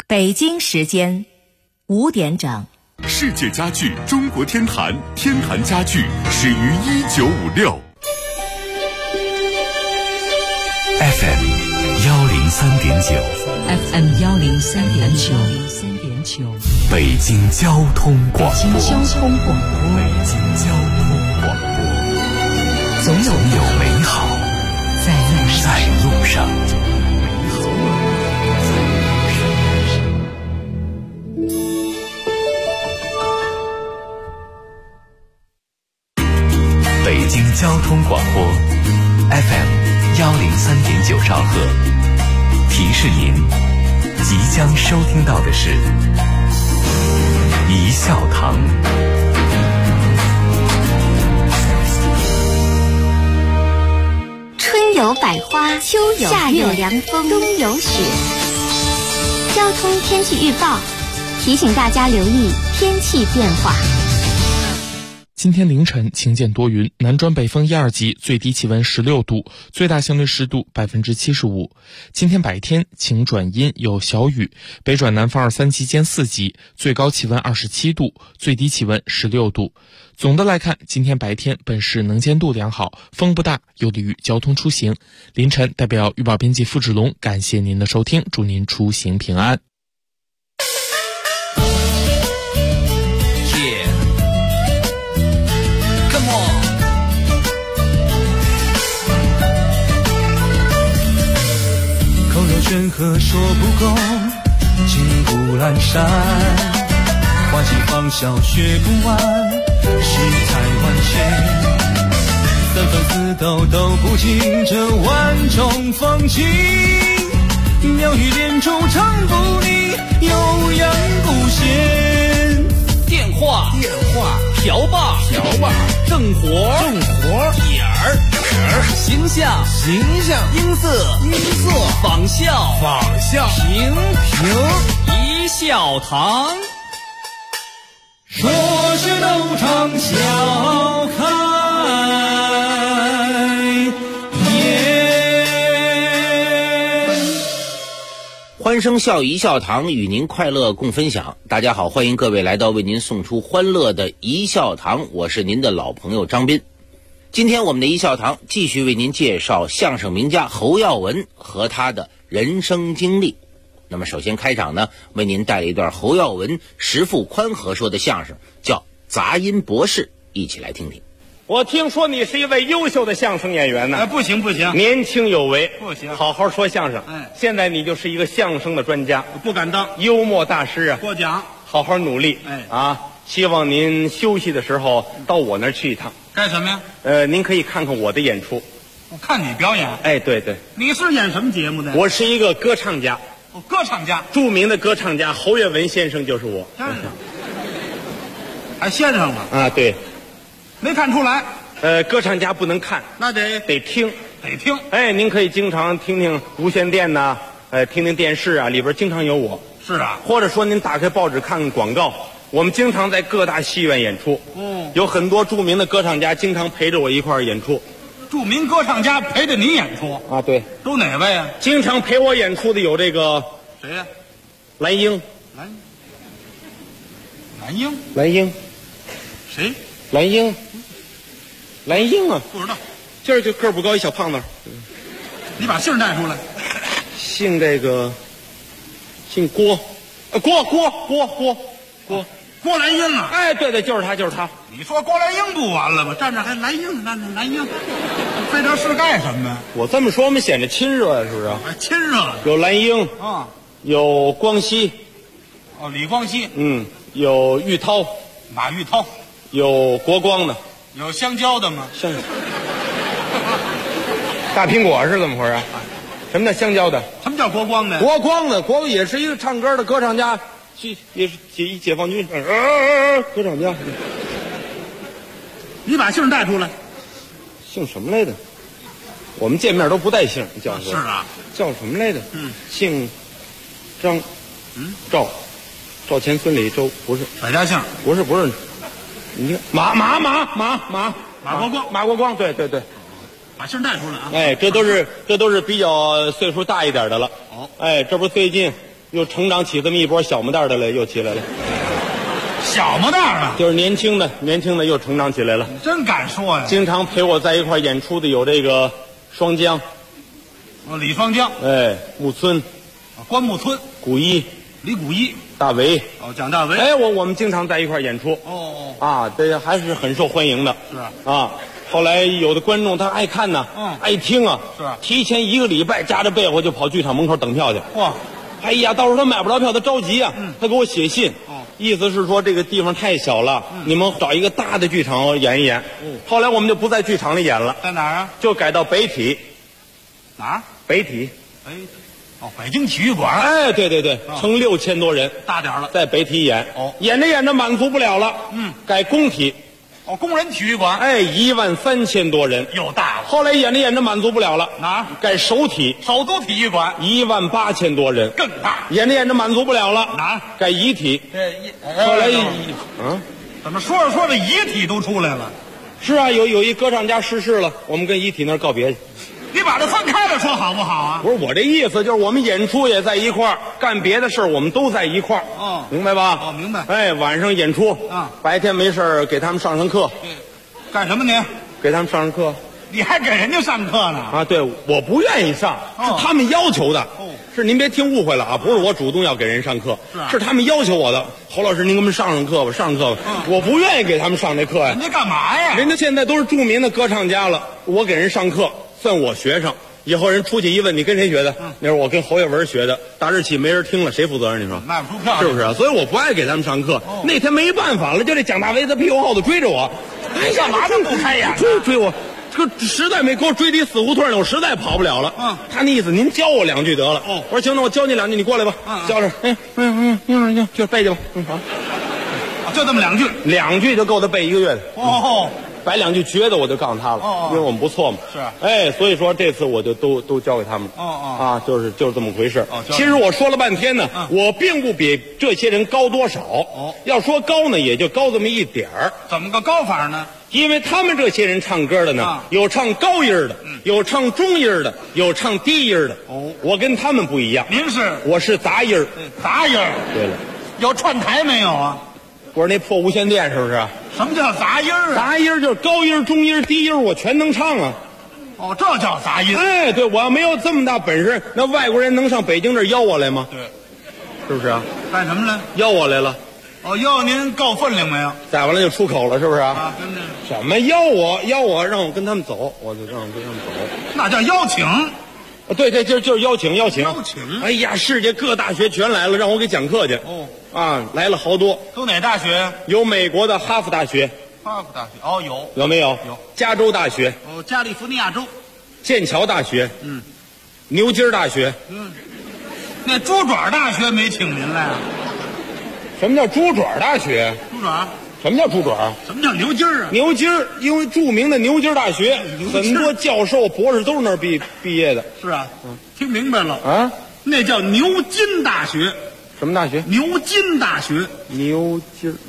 北京时间5点整。 世界家具中国天坛，天坛家具始于1956。FM 103.9 北京交通广播。总有美好在路上。北京交通广播 FM 103.9兆赫，提示您即将收听到的是一笑堂。 春有百花，秋有夏有凉风，冬有雪。交通天气预报提醒大家留意天气变化。 今天凌晨晴间多云，南转北风1、2级，最低气温16度，最大相对湿度75%。今天白天晴转阴，有小雨，北转南风2、3级间4级，最高气温27度，最低气温16度。总的来看，今天白天本市能见度良好，风不大，有利于交通出行。凌晨代表预报编辑付志龙感谢您的收听，祝您出行平安。 山河说不够，情不阑珊，花季芳笑学不完，世态万千，三分四斗都不尽这万种风情，妙语连珠唱不腻，悠扬不闲。电话瓢把正活点儿形象音色仿效平一笑堂，说是斗场笑开颜。 欢声笑语一笑堂，与您快乐共分享。大家好，欢迎各位来到为您送出欢乐的一笑堂，我是您的老朋友张斌。今天我们的一笑堂继续为您介绍相声名家侯耀文和他的人生经历。那么首先开场呢，为您带来一段侯耀文石富宽和说的相声，叫杂音博士，一起来听听。 我听说你是一位优秀的相声演员呢。 不行， 年轻有为， 不行， 好好说相声。现在你就是一个相声的专家， 不敢当， 幽默大师啊。 过奖， 好好努力。希望您休息的时候到我那儿去一趟。 干什么呀？ 您可以看看我的演出。 我看你表演。 对， 你是演什么节目的？ 我是一个歌唱家。 歌唱家， 著名的歌唱家侯月文先生就是我。 还先生了对， 没看出来。 歌唱家不能看， 那得听。您可以经常听听无线电呐，听听电视啊，里边经常有我。 是啊， 或者说您打开报纸看看广告，我们经常在各大戏院演出。有很多著名的歌唱家经常陪着我一块儿演出。 著名歌唱家陪着你演出对， 都哪位啊？ 经常陪我演出的有这个谁呀？ 蓝英。 谁？ 蓝英啊， 不知道。 今儿就个不高一小胖子。 你把姓带出来。 姓郭。 郭兰英啊！ 对，就是他。 你说郭兰英不完了吗？站着还蓝英，费这事干什么呀？ 我这么说，我们显得亲热呀，是不是？ 亲热。 有蓝英有光熙。 李光熙。 有玉涛。 马玉涛。 有国光的。 有香蕉的吗？ 大苹果是怎么回事？什么叫香蕉的？ 什么叫国光的？ 国光的，国也是一个唱歌的歌唱家，也是解放军歌唱家。 你把姓带出来。 姓什么来着？我们见面都不带姓，叫是啊， 叫什么来着？姓张，赵钱孙李周，不是百家姓， 不是，你看马国光，对， 把姓带出来啊！ 这都是比较岁数大一点的了。这不是最近又成长起这么一波小模蛋的来，又起来了。 小模蛋啊， 就是年轻的又成长起来了。 真敢说呀！ 经常陪我在一块演出的有这个双江， 李双江， 木村， 关木村， 古一， 李谷一， 大为， 蒋大为。 我们经常在一块演出。这还是很受欢迎的。 是啊。后来有的观众他爱看呢，爱听啊， 是提前1个礼拜夹着被窝就跑剧场门口等票去。 哇， 哎呀，到时候他买不着票，他着急啊，他给我写信，意思是说这个地方太小了，你们找一个大的剧场演一演。后来我们就不在剧场里演了， 在哪儿啊？ 就改到北体。 哪儿？ 北体。 北京体育馆。 对，乘6000多人， 大点了， 在北体演。演着演着满足不了了，改工体。 工人体育馆。 13000多人， 又大了。 后来演着演着满足不了了， 哪儿？ 改首体。 首都体育馆 18000多人， 更大。 演着演着满足不了了， 哪儿？ 改遗体。 后来怎么说着说着遗体都出来了？ 是啊，有一歌唱家逝世了，我们跟遗体那儿告别去。 你把它分开了说好不好啊？ 不是我这意思，就是我们演出也在一块儿，干别的事儿我们都在一块儿。明白吧？ 明白。 晚上演出，白天没事儿给他们上课。 干什么你？ 给他们上课。 你还给人家上课呢？ 对，我不愿意上，是他们要求的。是您别听误会了啊，不是我主动要给人上课，是他们要求我的。侯老师，您给我们上课吧，上课吧。我不愿意给他们上这课呀。 人家干嘛呀？ 人家现在都是著名的歌唱家了，我给人上课算我学生。以后人出去一问你跟谁学的，那是我跟侯耀文学的。大日起没人听了，谁负责任？你说卖不出票是不是啊？所以我不爱给他们上课。那天没办法了，就这蒋大为在屁股后头追着我， 干嘛这么不开眼？ 追我，这个实在没给我追到死胡同里，我实在跑不了了。他那意思您教我2句得了。我说行，那我教你2句，你过来吧。教着，就背去吧。 就这么 2句就够他背1个月的。摆2句绝的我就告诉他了，因为我们不错嘛。 是， 所以说这次我就都交给他们了。就是这么回事。其实我说了半天呢，我并不比这些人高多少。要说高呢，也就高这么一点儿。 怎么个高法呢？ 因为他们这些人唱歌的呢，有唱高音的，有唱中音的，有唱低音的。我跟他们不一样。 您是？ 我是杂音。 杂音。 对了， 有串台没有啊？ 我说那破无线电是不是？ 什么叫杂音啊？ 杂音就是高音、中音、低音，我全能唱啊。 这叫杂音。 对，我要没有这么大本事，那外国人能上北京这儿邀我来吗？ 对， 是不是啊？ 干什么来？ 邀我来了。 邀您够分量没有？ 再完了就出口了，是不是啊？跟着什么邀我，让我跟他们走，我就让我跟他们走。 那叫邀请。 对，就是邀请。哎呀，世界各大学全来了，让我给讲课去。来了好多。 都哪大学呀？ 有美国的哈佛大学。 哈佛大学有没有？ 有。 加州大学。 加利福尼亚州。 剑桥大学。牛津大学。 那猪爪大学没请您来啊？ 什么叫猪爪大学？ 猪爪。 什么叫猪爪？ 什么叫牛津啊？ 牛津，因为著名的牛津大学，很多教授、博士都是那儿毕业的。 是啊，听明白了啊？那叫牛津大学。 什么大学？ 牛津大学。 牛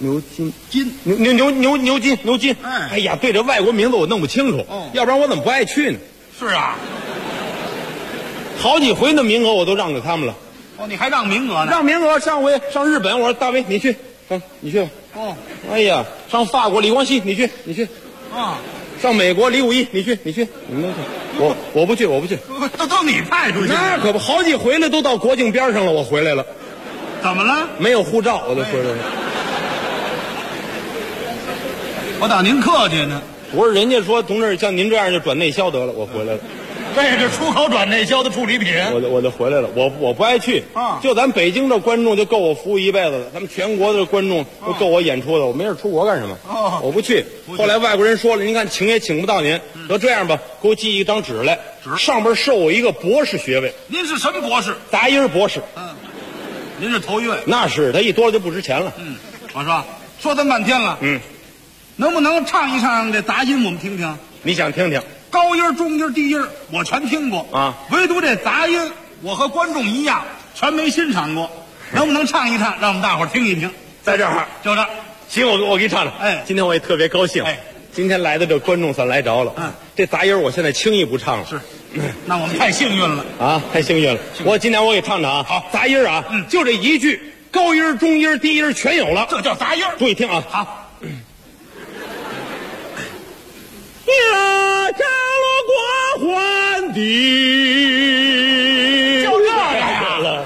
津。哎呀，对这外国名字我弄不清楚，要不然我怎么不爱去呢？ 是啊， 好几回那名额我都让给他们了。 你还让名额呢？ 让名额，上回上日本，我说大为你去，你去吧。哎呀，上法国李光羲你去。上美国李武一你去。你们去。我不去。 都你派出去。 那可不，好几回了，都到国境边上了，我回来了。 怎么了？ 没有护照，我就回来了。 我当您客气呢。 我说人家说同志像您这样就转内销得了，我回来了。 这是出口转内销的处理品。 我就回来了。我不爱去就咱北京这观众就够我服务一辈子了。咱们全国的观众都够我演出的，我没事出国干什么？我不去。后来外国人说了，您看请也请不到您，得这样吧，给我寄一张纸来，上边授我一个博士学位。 您是什么博士？ 杂音博士。 您是头一位。 那是，他一多了就不值钱了。 我说这么半天了，能不能唱一唱这杂音我们听听？ 你想听听？ 高音、中音、低音我全听过啊， 唯独这杂音我和观众一样全没欣赏过。能不能唱一唱，让我们大伙儿听一听？ 在这儿， 就这。 行，我给你唱唱。今天我也特别高兴。今天来的这观众算来着了。这杂音我现在轻易不唱了。 是， 那我们太幸运了啊，太幸运了！今年我给唱唱啊， 好， 杂音啊，就这一句，高音、中音、低音全有了， 这叫杂音。 注意听啊， 好。 呀，加罗国欢的， 就这个呀。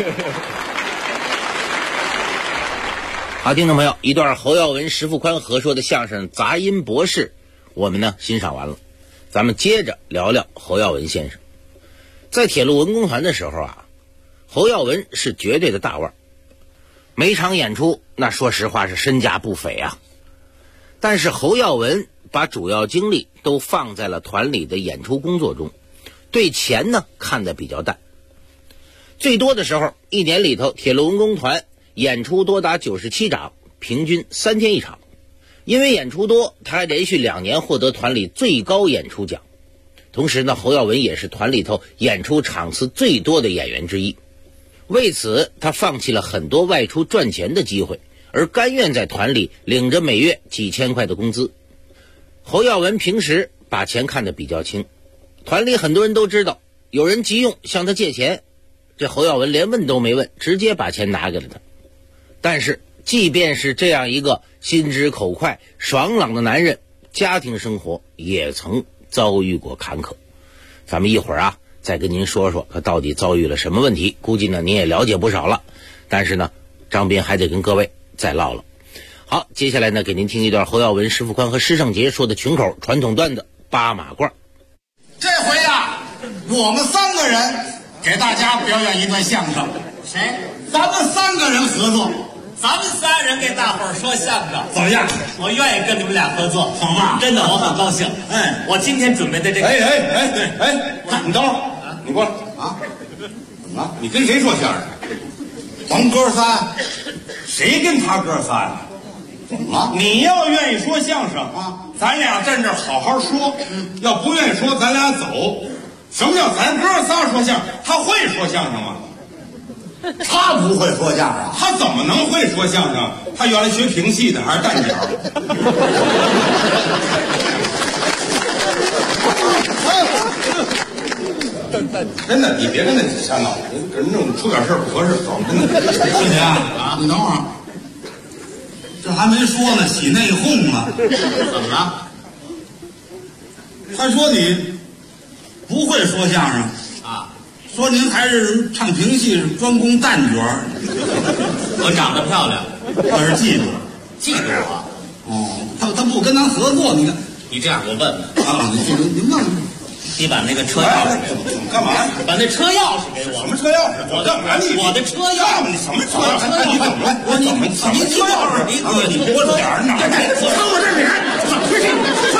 好，听众朋友，一段侯耀文、石富宽合说的相声《杂音博士》，我们呢欣赏完了，咱们接着聊聊侯耀文先生。在铁路文工团的时候啊，侯耀文是绝对的大腕，每场演出那说实话是身价不菲啊。但是侯耀文把主要精力都放在了团里的演出工作中，对钱呢看得比较淡。最多的时候，一年里头铁路文工团演出多达97场，平均3天1场。因为演出多，他还连续2年获得团里最高演出奖。同时呢，侯耀文也是团里头演出场次最多的演员之一。为此，他放弃了很多外出赚钱的机会，而甘愿在团里领着每月几千块的工资。侯耀文平时把钱看得比较轻，团里很多人都知道，有人急用向他借钱，这侯耀文连问都没问，直接把钱拿给了他。但是即便是这样一个心直口快爽朗的男人，家庭生活也曾遭遇过坎坷。咱们一会儿啊再跟您说说他到底遭遇了什么问题，估计呢您也了解不少了，但是呢张斌还得跟各位再唠唠。好，接下来呢给您听一段侯耀文、石富宽和施胜杰说的群口传统段子八马褂。 这回啊我们3个人给大家表演一段相声。 谁？ 咱们3个人合作。 咱们3人给大伙儿说相声， 怎么样？ 我愿意跟你们俩合作， 好吗？ 真的，我很高兴。我今天准备的这个， 你等会儿，你过来啊！ 怎么了？你跟谁说相声？ 咱哥仨。 谁跟他哥仨呀？ 怎么了？ 你要愿意说相声啊， 咱俩站这儿好好说。要不愿意说，咱俩走。什么叫咱哥仨说相声？他会说相声吗？ 他不会说相声， 他怎么能会说相声？他原来学评戏的，还是蛋角。真的，你别跟他瞎闹，人弄出点事儿不合适。走，真的。 师姐啊，你等会儿，这还没说呢，起内讧了。怎么了？他说你不会说相声啊。 说您还是唱评戏，专攻旦角。 我长得漂亮， 那是嫉妒， 嫉妒我。 哦，他不跟咱合作，你看， 你这样我问问啊，您问问， 你把那个车钥匙给我， 干嘛？ 把那车钥匙给我。 什么车钥匙？我干嘛？ 我的车钥匙。 你什么车钥匙？你怎么了？ 你车钥匙？你多着点儿哪？我看我这脸怎么回事？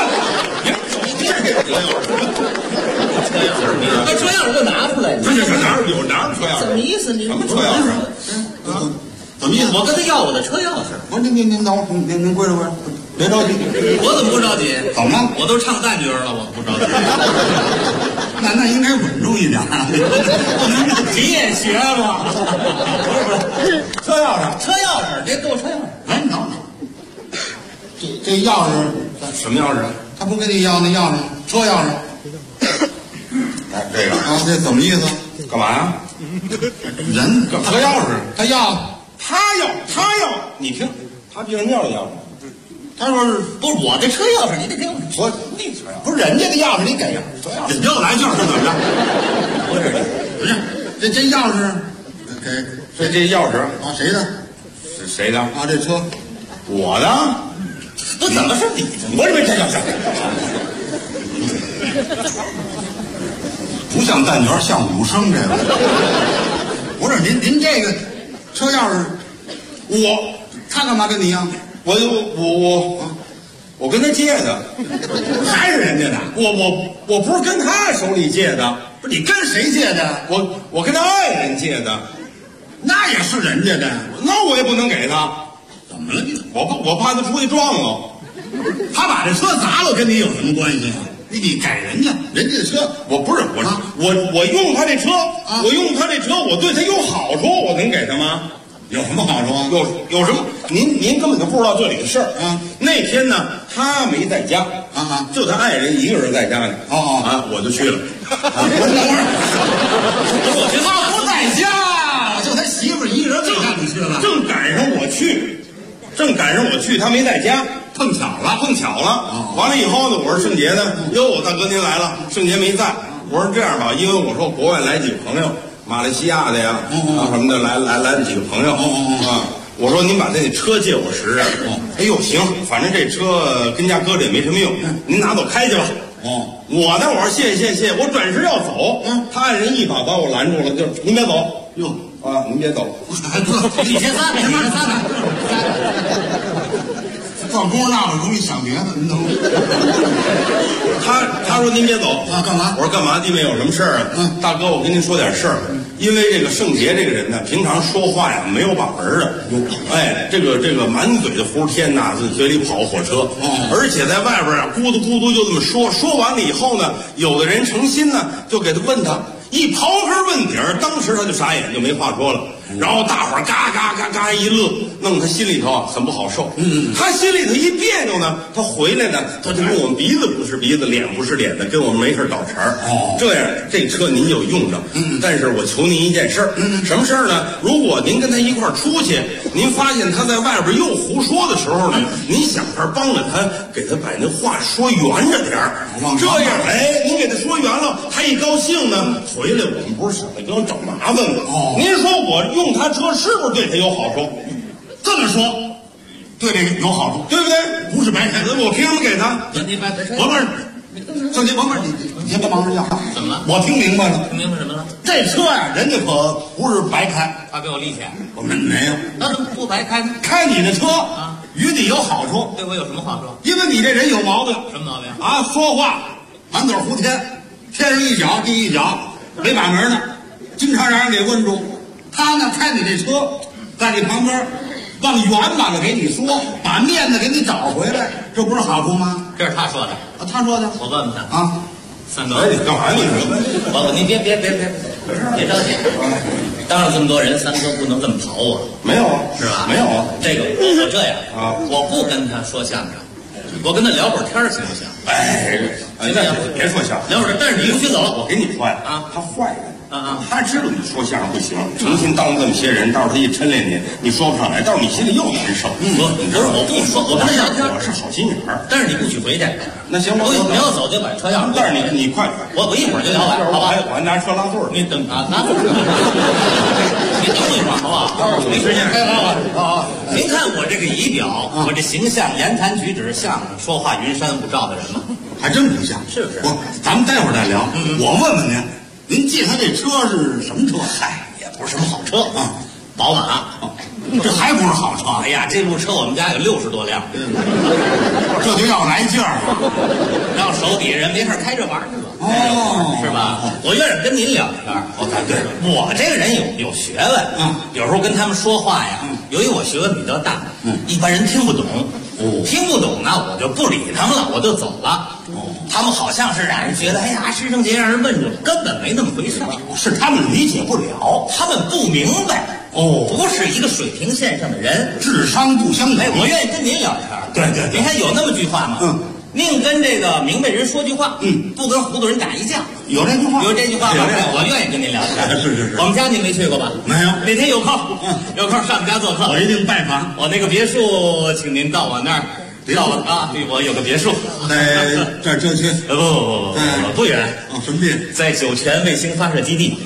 那车钥匙给我拿出来。 这哪有车钥匙？ 什么意思？你什么车钥匙？ 怎么意思？ 我跟他要我的车钥匙。 不是您等会儿，您跪着，别着急。 我怎么不着急？ 怎么了？ 我都唱旦角了，我不着急。 那应该稳重一点啊！ 你也学吧？不是， 车钥匙， 车钥匙，这给我车钥匙。 哎，你等会儿，这钥匙什么钥匙？ 他不跟你要那钥匙，车钥匙。 哎，这个啊，这怎么意思？ 干嘛呀？ 人车钥匙， 他要， 你听，他凭什么要这钥匙？ 他说是不是我的车钥匙，你得给我。 我那车钥匙不是人家的钥匙，你给呀？你又来劲儿是怎么着？不是，这钥匙给这钥匙啊谁的？ 是谁的？ 啊，这车我的。 不怎么是你的？ 我这边这钥匙不像旦角，像武生这个。不是您这个车钥匙，他干嘛跟你要？ 我跟他借的，还是人家的。我不是跟他手里借的， 不是你跟谁借的？ 我跟他爱人借的， 那也是人家的， 那我也不能给他。 怎么了你？ 我怕他出去撞了。 他把这车砸了，跟你有什么关系啊？你给人家的车， 我用他这车，我用他这车，我对他有好处，我能给他吗？ 有什么好处啊？ 有什么？您根本就不知道这里的事儿啊！ 那天呢，他没在家啊， 就他爱人一个人在家里。 哦， 我就去了。 他不在家，就他媳妇一人给干出去了。 正赶上我去，他没在家， 碰巧了。 完了以后呢，我说圣杰呢？哟，大哥您来了，圣杰没在。我说这样吧，因为我说国外来几个朋友，马来西亚的呀，什么的来了几个朋友啊。我说您把那车借我使使。哎呦，行，反正这车跟家搁着也没什么用，您拿走开去吧。我呢，我说谢谢，我转身要走，他按人一把把我拦住了，就是您别走。哟啊，您别走， 你先撒开，放工那么容易想别的，您懂吗？ 他说您别走啊，干嘛？ 我说干嘛？弟妹有什么事儿啊？大哥，我跟您说点事儿。因为这个圣杰这个人呢，平常说话呀没有把门的，哎，这个满嘴的胡天呐，嘴里跑火车，而且在外边啊咕嘟咕嘟就这么说，说完了以后呢，有的人诚心呢就给他问他，一刨根问底儿，当时他就傻眼，就没话说了。然后大伙儿嘎嘎嘎嘎一乐，弄他心里头啊很不好受。他心里头一别扭呢，他回来呢，他就跟我们鼻子不是鼻子，脸不是脸的，跟我们没事找茬儿。这样这车您就用着。但是我求您一件事儿，什么事儿呢？如果您跟他一块儿出去，您发现他在外边又胡说的时候呢，您想法帮着他，给他把那话说圆着点儿。这样，哎，您给他说圆了，他一高兴呢，回来我们不是想着给我找麻烦吗？您说我用他车是不是对他有好处？ 这么说，对这个有好处， 对不对？ 不是白开， 我凭什么给他？ 你别我不是，圣杰，你先别忙着要。 怎么了？ 我听明白了。 听明白什么了？ 这车呀，人家可不是白开， 他给我利钱。 我们没有。 那怎么不白开呢？ 开你的车啊， 与你有好处。 对我有什么好处？ 因为你这人有毛病。 什么毛病啊？说话满嘴胡天，天上一脚地一脚，没把门呢，经常让人给问住。他呢，开你这车，在你旁边，往圆满的给你说，把面子给你找回来，这不是好处吗？ 这是他说的。 啊，他说的。 我问问他啊， 三哥， 哎，你干嘛你？ 您别着急。当着这么多人，三哥不能这么跑我。 没有啊， 是吧？ 没有啊。 这个我这样啊， 我不跟他说相声，我跟他聊会儿天行不行？ 哎， 行不行？ 别说相声， 聊会儿，但是你不许走。 我给你说呀， 啊， 他坏人。 他知道你说相声不行，成心当这么些人，到时候他一抻练你说不上来，到时候你心里又难受。 不是，我不说，我跟他聊天， 我是好心眼儿。 但是你不许回去。 那行， 我没有走就把车钥匙。 但是你快点， 我一会儿就聊完，好吧？ 我还拿车拉座。 你等啊，拿座。你等我一会儿，好不好？没时间。好。您看我这个仪表，我这形象、言谈举止像说话云山雾罩的人吗？ 还真不像， 是不是？ 咱们待会儿再聊。我问问您借他这车是什么车？ 嗨，也不是什么好车啊，宝马。 这还不是好车？ 哎呀，这路车我们家有60多辆， 这就要来劲儿了， 让手底下人没事开这玩去了，是吧？我愿意跟您聊天。 对， 我这个人有学问，有时候跟他们说话呀，由于我学问比较大，一般人听不懂。听不懂呢，我就不理他们了，我就走了。他们好像是让人觉得，哎呀，师圣杰让人问住了，根本没那么回事。 是他们理解不了， 他们不明白。不是一个水平线上的人， 智商不相同。 我愿意跟您聊天。 对， 您看有那么句话吗？宁跟这个明白人说句话，不跟糊涂人打一架。 有这句话， 有这句话吗？我愿意跟您聊天。 是。 我们家您没去过吧？ 没有。 哪天有空，有空上我们家做客， 我一定拜访。 我那个别墅，请您到我那儿。到我啊，对，我有个别墅， 在这儿郊区。 不远。 什么地？ 在酒泉卫星发射基地。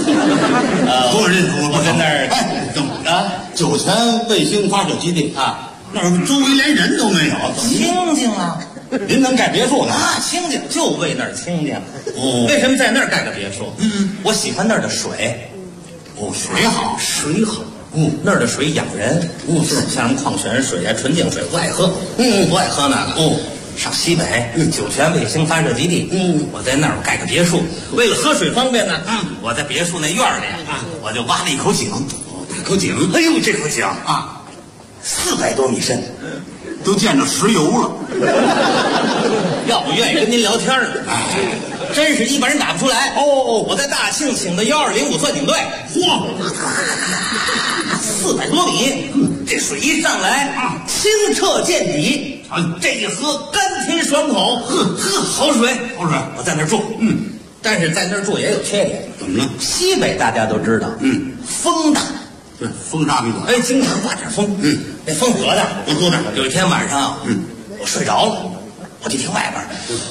我在那儿。 等啊，酒泉卫星发射基地啊， 那儿周围连人都没有， 清静啊。 您能盖别墅呢？ 啊，清静，就为那儿清静。为什么在那儿盖个别墅？我喜欢那儿的水。 水好， 水好。那儿的水养人。是像什么矿泉水啊、纯净水不爱喝。不爱喝那个。上西北酒泉卫星发射基地。我在那儿盖个别墅，为了喝水方便呢。我在别墅那院里我就挖了一口井。 大口井。 哎呦，这口井啊，400多米深， 都见着石油了。 要不愿意跟您聊天呢。真是一般人打不出来。我在大庆请的1205钻井队。400多米，这水一上来清澈见底，这一喝甘甜爽口，好水。 我在那儿住。 但是在那儿住也有缺点。 怎么了？ 西北大家都知道，风大， 对，风沙比较大。 经常刮点风，那风多大？ 多大？ 有一天晚上，我睡着了，我就听外边，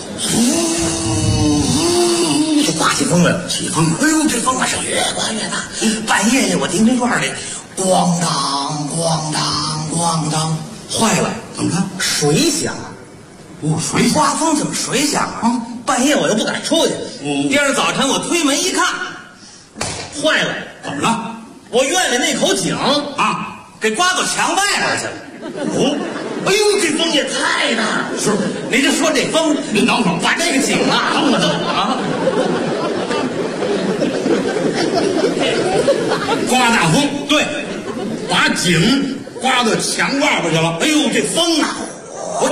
就刮起风来了，起风了。哎呦，这风啊是越刮越大。半夜里我听这院里，咣当咣当咣当，坏了， 怎么了？ 水响。 水响， 刮风怎么水响啊？半夜我又不敢出去。第二天早晨我推门一看，坏了， 怎么了？ 我院里那口井啊， 给刮到墙外边去了。哎呦，这风也太大了！ 是， 你就说这风， 您等会儿， 把这个井啊，等啊， 刮大风， 对， 把井刮到墙外边去了。 哎呦，这风啊！我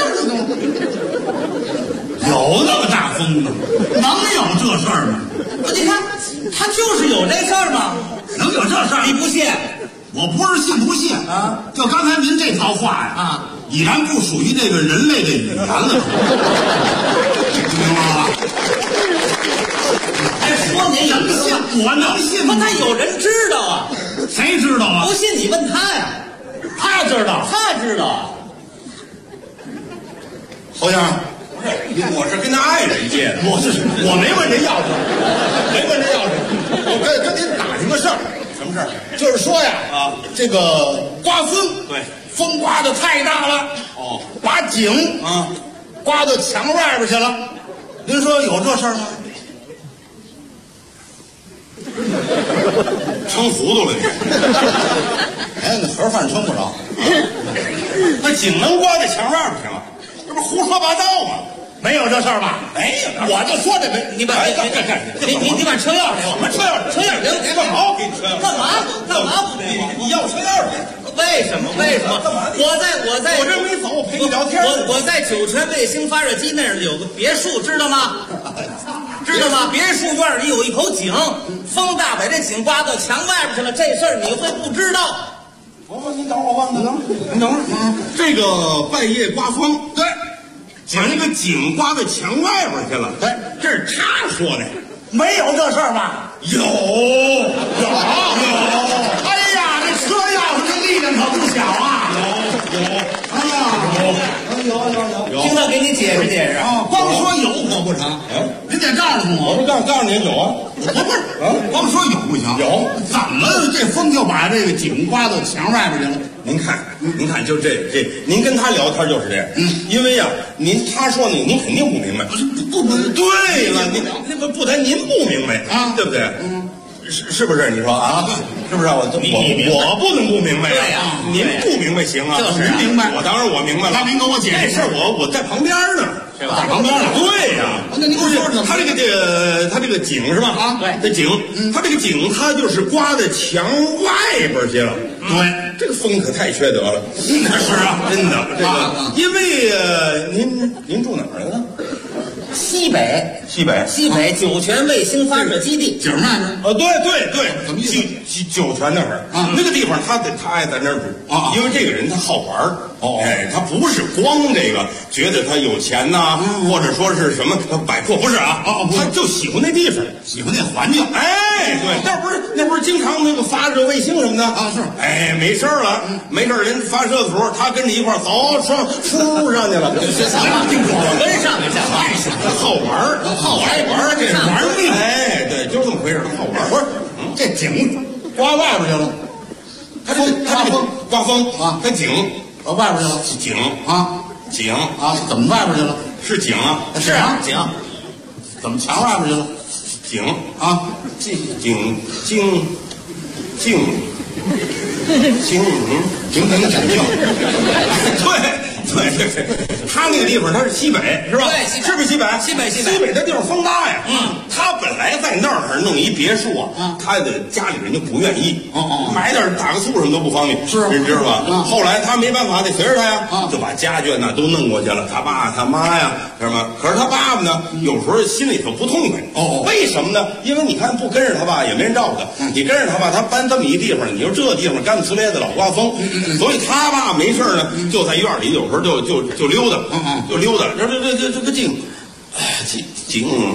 有那么大风吗？能有这事儿吗？ 你看，他就是有这事儿吗？ 能有这事儿？ 你不信？ 我不是信不信啊， 就刚才您这套话呀，已然不属于这个人类的语言了，明白吗？ 还说您能信？ 我能信吗？ 他有人知道啊？ 谁知道啊？ 不信你问他呀， 他知道， 他知道。 侯先生，我是跟他爱人借的， 我没问这钥匙，没问这钥匙，我跟您打听个事儿。 什么事儿？ 就是说呀，这个刮风， 对， 风刮得太大了，把井刮到墙外边去了。您说有这事儿吗？ 撑糊涂了你。 哎，那盒饭撑不着， 那井能刮在墙外边去吗？这不胡说八道吗？ 没有这事儿吧？ 没有， 我就说这没。 你把你把车钥匙给我， 车钥匙给我， 干嘛？给你车钥匙？ 干嘛不给我？ 你要车钥匙？ 为什么？我这没走，我陪你聊天。 我在酒泉卫星发射机那儿有个别墅，知道吗？知道吗？别墅院里有一口井，风大把这井刮到墙外边去了，这事儿你会不知道？ 您等会儿，我问您等会儿这个半夜刮风，对，把那个井刮到墙外边去了，对，这是他说的， 没有这事儿吧？ 有。 哎呀，这车钥匙这力量可不小啊！有。 听他给你解释解释啊，光说有可不成。您得告诉我。 我就告诉您有啊。 不是光说有不行。 有， 怎么这风就把这个井刮到墙外边去了？ 您看，就这，您跟他聊天就是这样。因为呀，他说您肯定不明白。不对了，您不谈您不明白啊，对不对？是不是？你说啊，是不是？我不能不明白对呀， 您不明白行啊？ 就是您明白，我当然我明白了。 那您给我解释这事儿，我在旁边呢， 是吧？ 在旁边呢。 对呀， 那您给我说说， 他这个井是吧？啊， 对， 这井，他这个井，他就是刮在墙外边去了。 对， 这个风可太缺德了。 那是啊， 真的，这个，因为您住哪儿来的？ 西北酒泉卫星发射基地井那呢？ 对， 怎么意思？ 酒泉那儿啊，那个地方他爱在那儿住啊，因为这个人他好玩儿。他不是光这个觉得他有钱呐，或者说是什么摆阔，不是啊，他就喜欢那地方， 喜欢那环境。 哎，对，那不是经常那个发射卫星什么的啊？是。 哎，没事了，没事人发射的时候，他跟着一块走，出上去了， 跟上去讲话， 好玩这玩命。哎，对，就是这么回事，好玩。 不是，这井刮外边去了， 他刮风啊，他井外边去了， 井怎么外边去了？ 是井啊， 是啊，井， 怎么墙外边去了？ 井对，他那个地方他是西北是吧？ 对， 是不是西北？ 西北的地方风大呀。他本来在那儿弄一别墅啊，他的家里人就不愿意。买点打个醋什么都不方便， 是你知道吧？后来他没办法，得随着他呀，就把家眷呢都弄过去了。他爸他妈呀什么？可是他爸爸呢，有时候心里头不痛快。为什么呢？因为你看不跟着他爸也没人照顾他，你跟着他爸，他搬这么一地方，你说这地方干呲咧的老刮风，所以他爸没事呢，就在院里有时候就溜达，就溜达。这个井，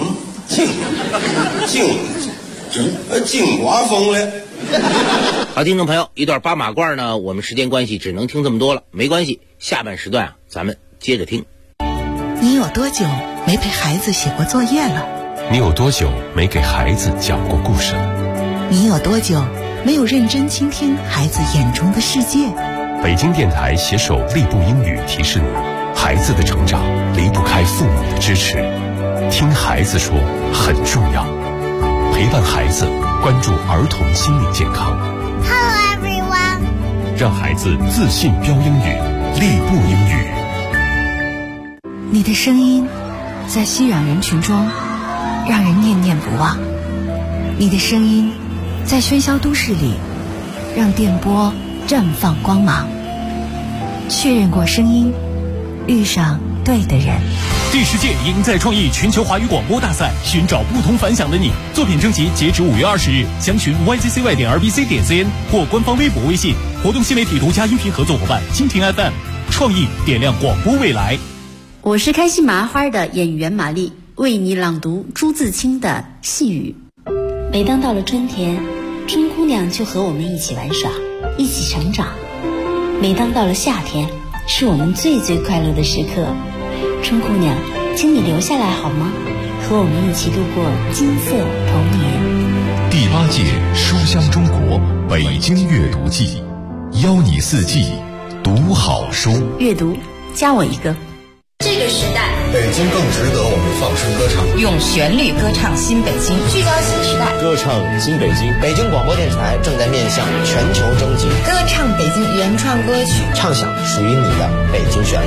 净刮风了。 好，听众朋友，一段八马褂呢，我们时间关系只能听这么多了，没关系，下半时段啊，咱们接着听。 你有多久没陪孩子写过作业了？ 你有多久没给孩子讲过故事了？ 你有多久没有认真倾听孩子眼中的世界？ 北京电台携手立步英语提示你，孩子的成长离不开父母的支持，听孩子说很重要，陪伴孩子，关注儿童心理健康。 Hello everyone， 让孩子自信飙英语，立步英语。 你的声音在熙攘人群中让人念念不忘，你的声音在喧嚣都市里让电波绽放光芒。确认过声音，遇上对的人。 第10届赢在创意全球华语广播大赛，寻找不同凡响的你。作品征集截止5月20日，详询 yzcy.rbc.cn 或官方微博微信。活动新媒体独家音频合作伙伴蜻蜓 FM， 创意点亮广播未来。 我是开心麻花的演员玛丽，为你朗读朱自清的细雨。每当到了春天，春姑娘就和我们一起玩耍，一起成长。每当到了夏天，是我们最快乐的时刻。春姑娘，请你留下来好吗？和我们一起度过金色童年。 第8届书香中国北京阅读季，邀你四季读好书。 阅读，加我一个。 这个时代， 北京更值得我们放声歌唱， 用旋律歌唱新北京，聚焦新时代， 歌唱新北京。北京广播电台正在面向全球征集， 歌唱北京原创歌曲， 唱响属于你的北京旋律。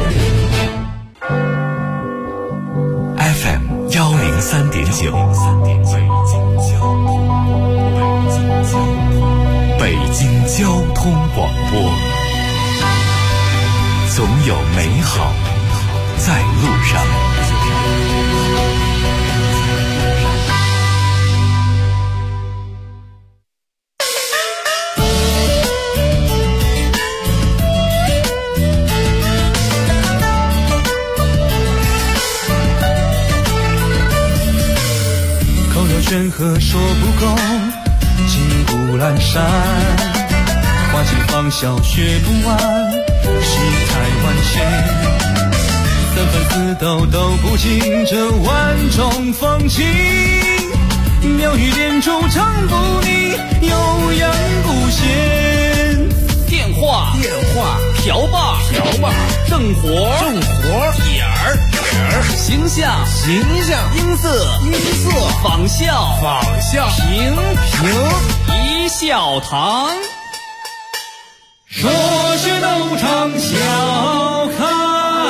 FM 103.9，北京交通广播，总有美好在路上。 口有悬河说不够，金谷阑珊，花期芳笑学不完，世态万千。三分四斗都不尽这万种风情，妙语连珠唱不腻，悠扬不闲。 电话瓢把正活点儿形象音色仿效平一笑堂， 说学逗唱笑开。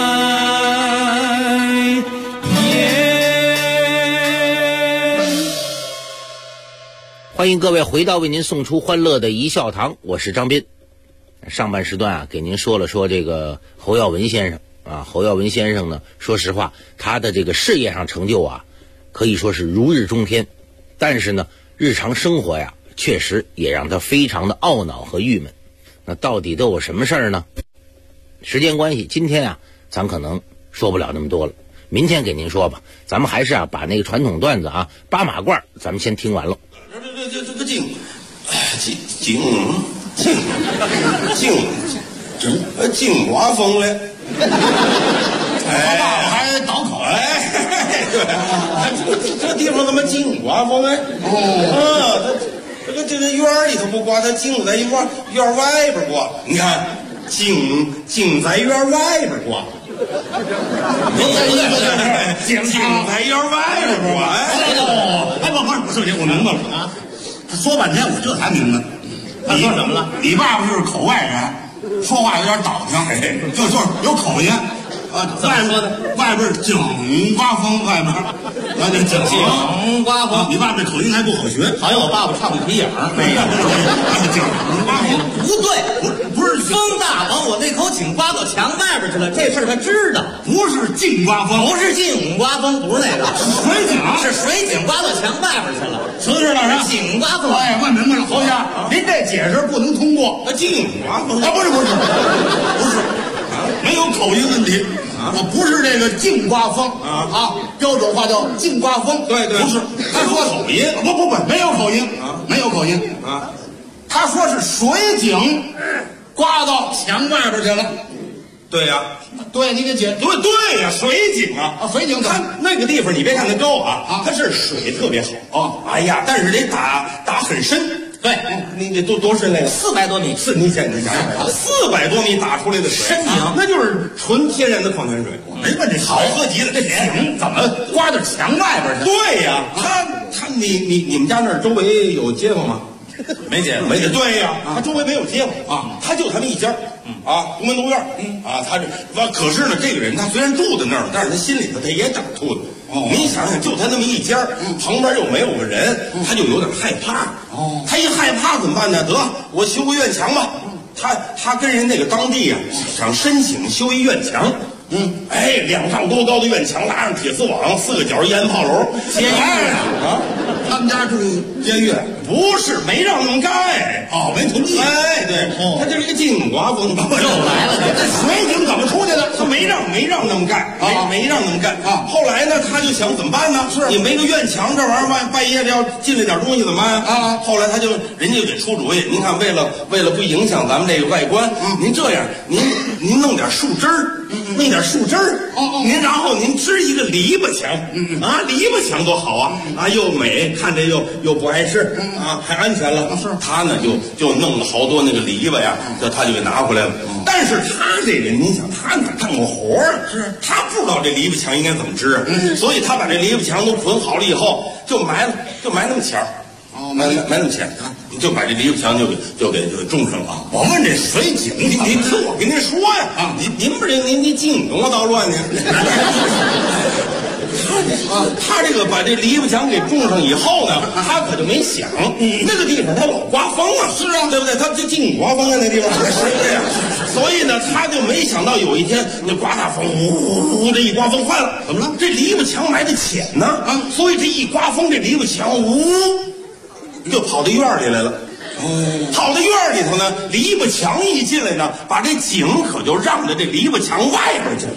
欢迎各位回到为您送出欢乐的一笑堂，我是张斌。上半时段啊，给您说了说这个侯耀文先生啊。侯耀文先生呢，说实话，他的这个事业上成就啊，可以说是如日中天。但是呢，日常生活呀，确实也让他非常的懊恼和郁闷。那到底都有什么事儿呢？时间关系，今天啊，咱可能说不了那么多了，明天给您说吧。咱们还是啊，把那个传统段子啊，八马褂，咱们先听完了。 这个净刮风了。 我爸我还倒口这地方怎么净刮风哎？这个院里头不刮，它净在院外边刮。你看，净在院外边刮。净在院外边刮。 哎，不是，我明白了啊。他说半天，我这才明白。 他说什么了？ 你爸爸就是口外人，说话有点倒腾，就是有口音啊。 怎么说的？ 外边净刮风，外边净刮风。 你爸爸这口音还不好学， 好像我爸爸唱的皮影没有，净刮风不对，不是风大往我那口井刮到墙外边去了，这事儿他知道。 不是净刮风， 不是净刮风，不是那个水井， 是水井刮到墙外边去了。 什么事老师？ 净刮风。 哎，问明白了，侯先生，您这解释不能通过。 净刮风啊，不是，没有口音问题啊。 我不是这个净刮风标准话叫净刮风。 对， 不是，他说口音， 不，没有口音没有口音啊。他说是水井刮到墙外边去了。 对呀， 对，你给解对呀，水井啊， 水井它那个地方，你别看它高它是水特别好哎呀，但是得打很深。 对， 你得多深来了 ？400多米。 你想400多米打出来的水， 深井那就是纯天然的矿泉水。 我没问这好喝极了，这井怎么刮到墙外边去？ 对呀，你们家那儿周围有街坊吗？ 没街坊， 对呀，他周围没有街坊他就他们一家独门独院他这可是呢，这个人他虽然住在那儿，但是他心里头他也长兔子。你想想，就他那么一家，旁边又没有个人，他就有点害怕。他一害怕怎么办呢？得，我修个院墙吧。他跟人那个当地想申请修一院墙。2丈多高的院墙，拉上铁丝网，4个角一安炮楼， 监狱他们家住监狱？ 不是，没让那么盖。 没同意。 对，他就是一个净刮风。又来了， 这水井怎么出去的？他没让那么盖没让那么盖后来呢，他就想怎么办呢？是你没个院墙，这玩意儿半夜要进来点东西怎么办后来人家就得出主意。您看，为了不影响咱们这个外观，您这样，您弄点树枝儿。弄点树枝儿，然后您支一个篱笆墙，篱笆墙多好又美，看着又不碍事还安全了。他呢就弄了好多那个篱笆呀，他就给拿回来了。但是他这人，您想他哪干过活他不知道这篱笆墙应该怎么支所以他把这篱笆墙都捆好了以后，就埋那么钱儿。埋那么钱，就把这篱笆墙就给种上了。 我问这水井， 你听我跟您说呀您不是您净跟我捣乱呢？他这个把这篱笆墙给种上以后呢，他可就没想那个地方他老刮风是对不对？他就净刮风那地方是这样，所以呢，他就没想到有一天那刮大风，呜这一刮风坏了，怎么了？这篱笆墙埋的浅呢所以这一刮风，这篱笆墙就跑到院里来了。跑到院里头呢，篱笆墙一进来呢，把这井可就让到这篱笆墙外边去了。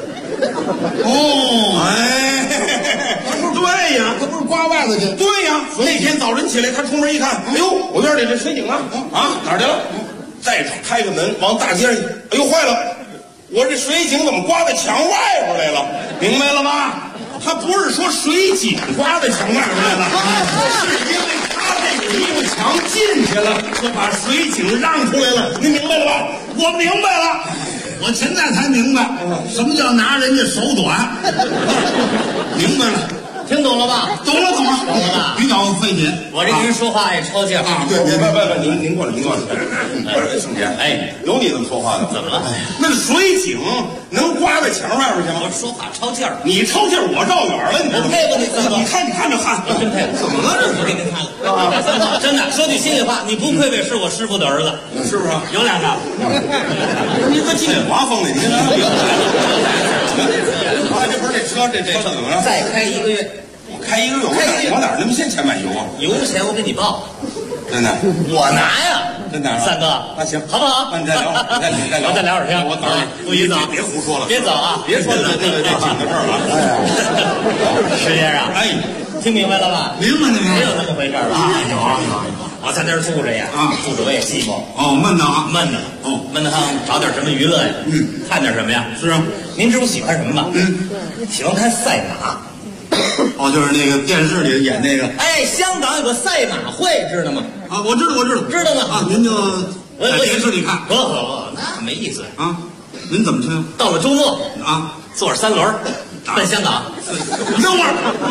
对呀， 他不是刮外头去？ 对呀，那天早晨起来，他出门一看，哎呦，我院里这水井哪儿去了？再开个门往大街上，哎呦，坏了，我这水井怎么刮到墙外边来了？明白了吧？他不是说水井刮到墙外边来了，是因为他这个篱笆墙进去了，就把水井让出来了。你明白了吧？我明白了。 我现在才明白什么叫拿人家手短。明白了， 听懂了吧？ 懂了吧？比较费劲。 我这跟人说话也抄劲对，您过来，兄弟，有你这么说话的？ 怎么了？ 那水井能刮到墙外边去吗？ 我说话抄劲儿， 你抄劲儿，我绕远了，你我佩服你， 你看这汗， 我真佩服。 怎么了？这我给您看了，真的，说句心里话，你不愧为是我师傅的儿子， 是不是？ 有两张。 你个净刮风的，你这这不是这车怎么了？ 再开1个月。 开1个月，我哪那么些钱买油啊？ 油钱我给你报， 真的， 我拿呀， 真的。 三哥， 那行， 好不好？ 那你再聊， 我再聊会儿天。 我等着， 不许走， 别胡说了， 别走啊！ 别说这井的事儿了。 师爷啊，听明白了吧？ 明白。 没有那么回事了啊！有。我在那儿住着呀，住着我也寂寞。 闷的啊， 闷的。闷的慌，找点什么娱乐呀？看点什么呀？ 是啊。 您知道喜欢什么吗？喜欢看赛马。 就是那个电视里演那个。 香港有个赛马会，知道吗？ 我知道。 知道吗？ 您就在电视里看。 不，那没意思啊。您怎么去？ 到了周末坐着3轮奔香港。 等会儿，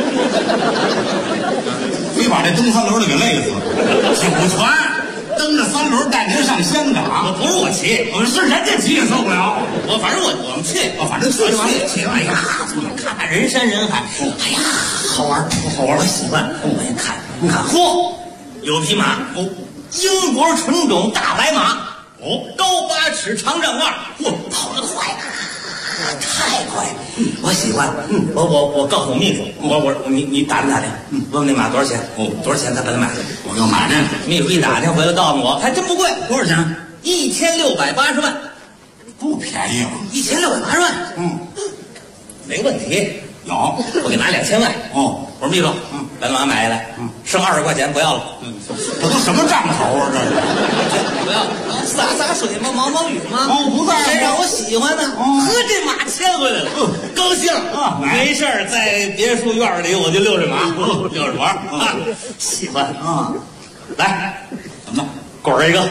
非把这蹬3轮的给累死。酒船蹬着3轮带您上香港， 不是我骑， 是人家骑也受不了。 反正我们去， 反正去。 哎呀，看人山人海，哎呀，好玩，我喜欢，我也看。嚯，有匹马，英国纯种大白马，高8尺，长丈2，跑得快，太快，我喜欢。我告诉我秘书，你打听，问问那马多少钱？多少钱他把它买了？ 我要买这个。 秘书一打听回来告诉我，还真不贵， 多少钱 ？1680万， 不便宜啊。 1680万。 没问题。 有， 我给拿2000万。 哦， 我说秘书，把马买下来，剩20块钱不要了。 这都什么账头啊？这是不要洒水吗？毛雨吗？ 哦，不在乎， 谁让我喜欢呢？呵，这马牵回来了，高兴啊！没事儿，在别墅院里我就遛着马，遛着玩啊，喜欢啊！来，怎么了？滚一个，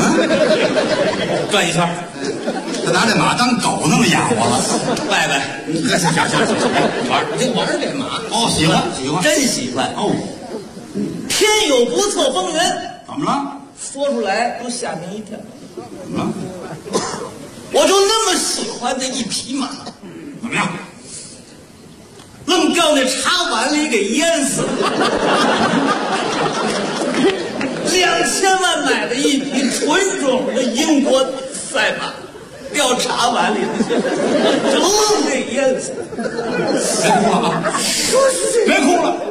转一圈。 他拿这马当狗那么养活了， 拜拜。行，玩这马哦，喜欢， 真喜欢哦。 天有不测风云， 怎么了？ 说出来都吓您一跳。 怎么了？ 我就那么喜欢的一匹马， 怎么样？ 愣掉那茶碗里给淹死了。2000万买的一匹纯种的英国赛马，掉茶碗里了，愣给淹死了。 别哭了，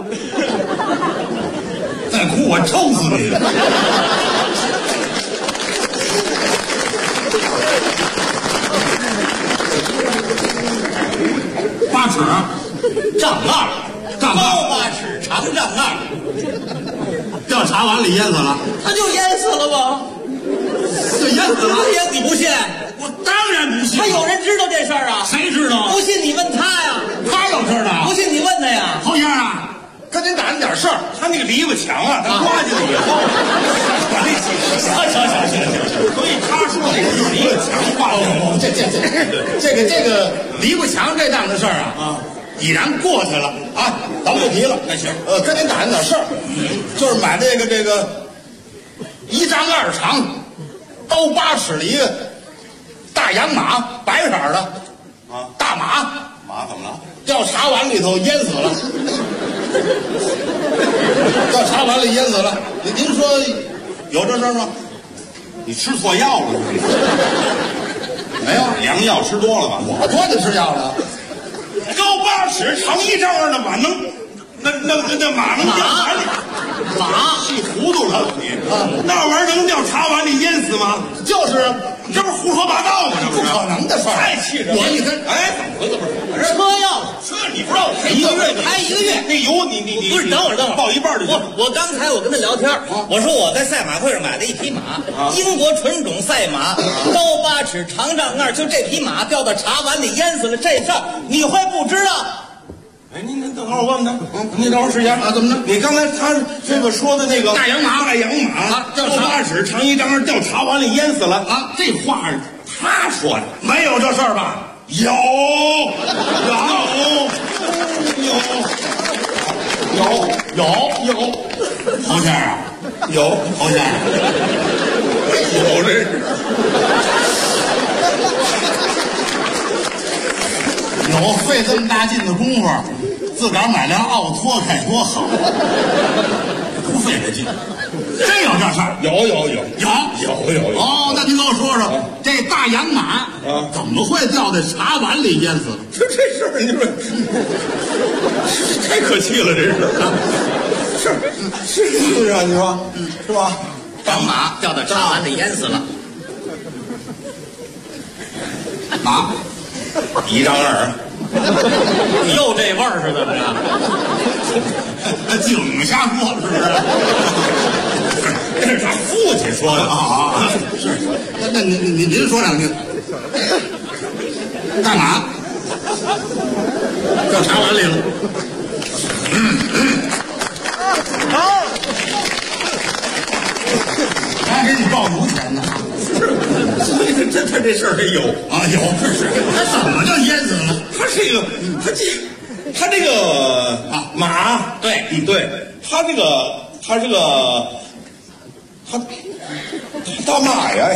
再哭我抽死你！8尺， 丈2，高8尺，长丈2， 掉茶碗里淹死了。 他就淹死了吗？ 就淹死了？ 你不信？ 我当然不信。 他有人知道这事儿啊？ 谁知道？ 不信你问他呀。 他有事呢？ 不信你问他呀。 侯先生啊，跟您打听点事儿。他那个篱笆墙啊，他刮进去以后，把那行。所以他说这个是篱笆墙刮的。这个篱笆墙这档子事儿啊，已然过去了啊，咱们不提了。那行，跟您打听点事儿，就是买这个1丈2长，高8尺的一个大洋马，白色的啊，大马怎么了？掉茶碗里头淹死了，掉茶碗里淹死了。您说有这事儿吗？你吃错药了？没有，良药吃多了吧？我多的吃药了。高8尺，长1丈2的马能，那马能掉碗里？马气糊涂了你啊！那玩意儿能掉茶碗里淹死吗？就是啊，这不是胡说八道吗？这不可能的事儿，太气人了！我一看，哎，怎么回事？车药，你不知道开1个月，开1个月，那油你不是等会儿报一半就行。我刚才我跟他聊天，我说我在赛马会上买了一匹马，英国纯种赛马，高8尺，长丈2，就这匹马掉到茶碗里淹死了，这事儿你会不知道？哎，您等会儿我问他，您等会儿时间啊？怎么着？你刚才他这个说的那个大洋马掉8尺，长1丈2，掉茶碗里淹死了啊？这话他说的，没有这事儿吧？有，侯先生，有侯先生，有这是。有费这么大劲的功夫，自个儿买辆奥拓该多好，不费这劲。真有这事儿？有。哦，那您跟我说说，这大洋马怎么会掉在茶碗里淹死了？这事儿，你说太可气了，这是啊，你说是吧？大马掉到茶碗里淹死了，马1丈2。又这味儿是怎么着？井瞎说是不是？这是他父亲说的啊！是，那您说两句。干嘛？掉茶碗里了。好，还给你报油钱呢。他这事儿也有啊，有是。他怎么就淹死了？他这个马，对，他大马呀，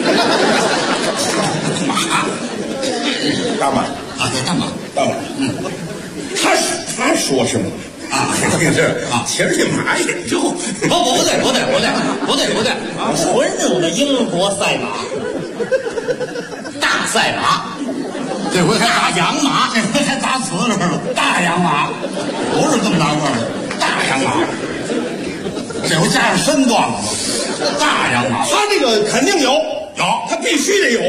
大马啊，对，大马，他说是马啊，这是啊，其实这马也就不对，纯种的英国赛马，大赛马。这回还打洋马，这回还打瓷实了。大洋马不是这么大个的，大洋马，这回加上身段了。大洋马，他这个肯定有，他必须得有。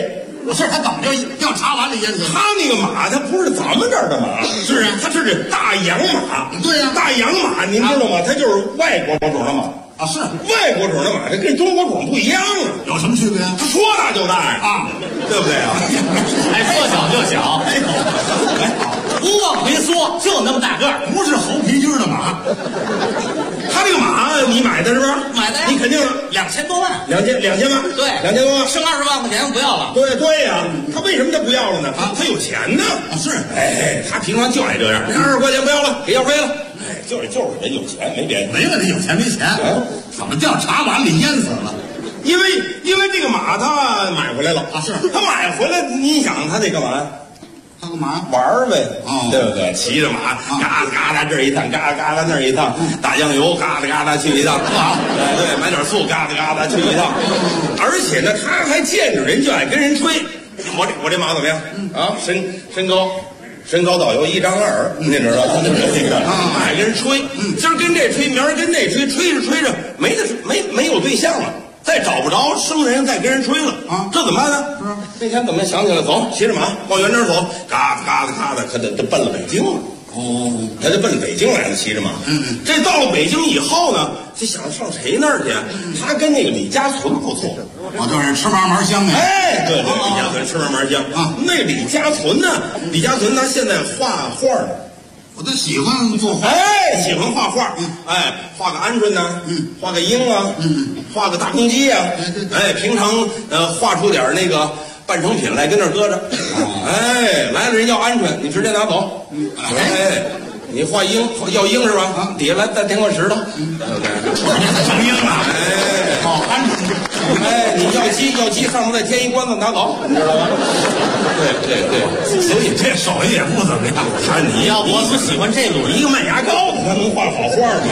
不是他怎么就要查碗里淹死？ 他那个马，他不是咱们这儿的马， 是啊， 他是这大洋马。 对呀， 大洋马，您知道吗？它就是外国种的马啊，是外国种的马，这跟中国种不一样啊。 有什么区别？ 它说大就大呀， 啊， 对不对啊？ 还说小就小，不往回缩，就那么大个儿， 不是猴皮筋的马。 他这个马你买的是不是？ 买的呀， 你肯定 2000多万 ，2000万， 对 ，2000多万， 剩20万块钱不要了。 对呀，他为什么他不要了呢？他有钱呢。 是， 哎，他平常就爱这样，20块钱不要了，给要回了。哎，就是人有钱，没别的， 没问题，有钱没钱，怎么掉茶碗里淹死了？ 因为这个马他买回来了啊，是他买回来，你想他得干嘛呀？ 他干嘛玩呗，对不对？骑着马，嘎啦嘎啦这一趟，嘎啦嘎啦那一趟，打酱油，嘎啦嘎啦去一趟，对，买点醋，嘎啦嘎啦去一趟。而且呢，他还见着人就爱跟人吹，我这马怎么样啊？身高导游1丈2，你知道吗？爱跟人吹，今儿跟这吹，明儿跟那吹，吹着吹着没有对象了。再找不着生人，再跟人吹了啊，这怎么办呢？那天怎么想起来，走，骑着马往远点走，嘎哒嘎哒嘎哒，可得奔了北京了。哦，他就奔北京来了，骑着马。这到了北京以后呢，就想上谁那儿去？他跟那个李家存不错， 就是吃嘛嘛香的。 哎，对，李家存吃嘛嘛香啊。那李家存呢？李家存他现在画画呢。 我都喜欢做画， 哎，喜欢画画，哎，画个鹌鹑呢，画个鹰啊，画个大公鸡啊，哎，平常画出点那个半成品来跟那儿搁着，哎，来了人要鹌鹑，你直接拿走，哎，你画鹰要鹰是吧？底下来再添块石头， 成鹰了， 哎， 好鹌鹑， 哎，你要鸡上面再添一冠子拿走，你知道吗？对， 所以这手艺也不怎么样。 你要我是喜欢这种一个麦芽膏，他能画好画吗？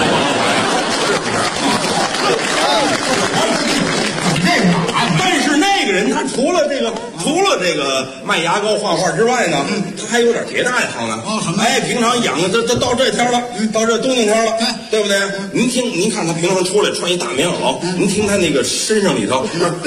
但是那个人他除了这个卖牙膏画画之外呢，他还有点别的爱好呢。 什么？ 哎，平常养的都到这天了，到这冬天天了，对不对？您看他平常出来穿一大棉袄，您听他那个身上里头，